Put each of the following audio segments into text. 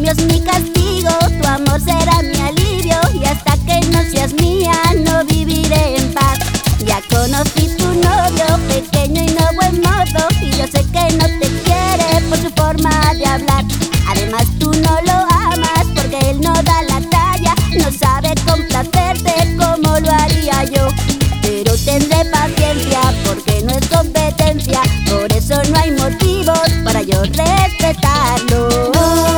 cambio es mi castigo, tu amor será mi alivio, y hasta que no seas mía no viviré en paz. Ya conocí tu novio, pequeño y no buen modo, y yo sé que no te quiere por su forma de hablar. Además tú no lo amas porque él no da la talla, no sabe complacerte como lo haría yo. Pero tendré paciencia porque no es competencia, por eso no hay motivos para yo respetarlo.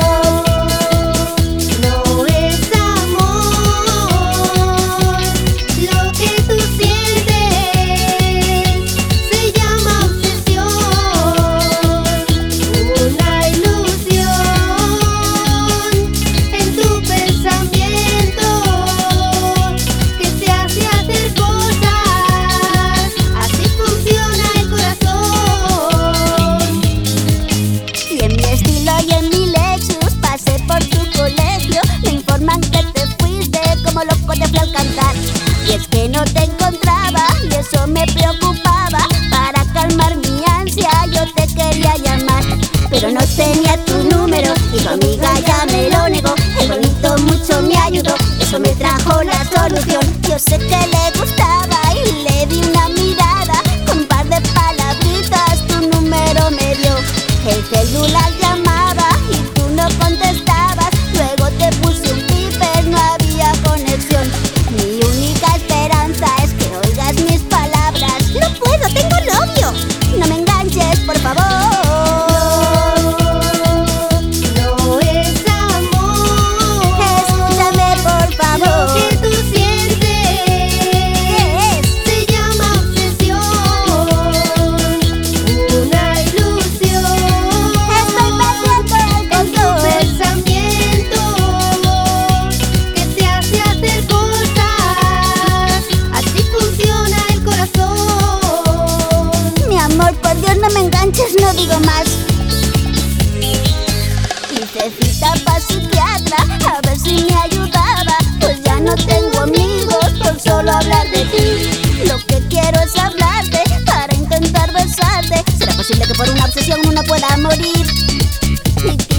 Y es que no te encontraba y eso me preocupaba. Para calmar mi ansia yo te quería llamar, pero no tenía tu número y tu amiga ya me lo negó. El bonito mucho me ayudó, eso me trajo la solución. Yo sé que le gustaba y le di una mirada, con un par de palabritas tu número me dio. El celular llamaba y tú no contestabas, luego te puse un beeper, no había conexión. Mi única esperanza es que oigas mis palabras. No puedo, tengo novio. No me enganches, por favor. No es amor. Escúchame, por favor. Lo que tú sientes, ¿qué es? Se llama obsesión, una ilusión. Estoy perdiendo el control. Tu pensamiento que te hace hacer cosas. Así funciona el corazón. Mi amor, por Dios, no me enganches, no digo más. Hice cita pa' psiquiatra, a ver si me ayudaba, pues ya no tengo amigos por solo hablar de ti. Lo que quiero es hablarte para intentar besarte. ¿Será posible que por una obsesión uno pueda morir?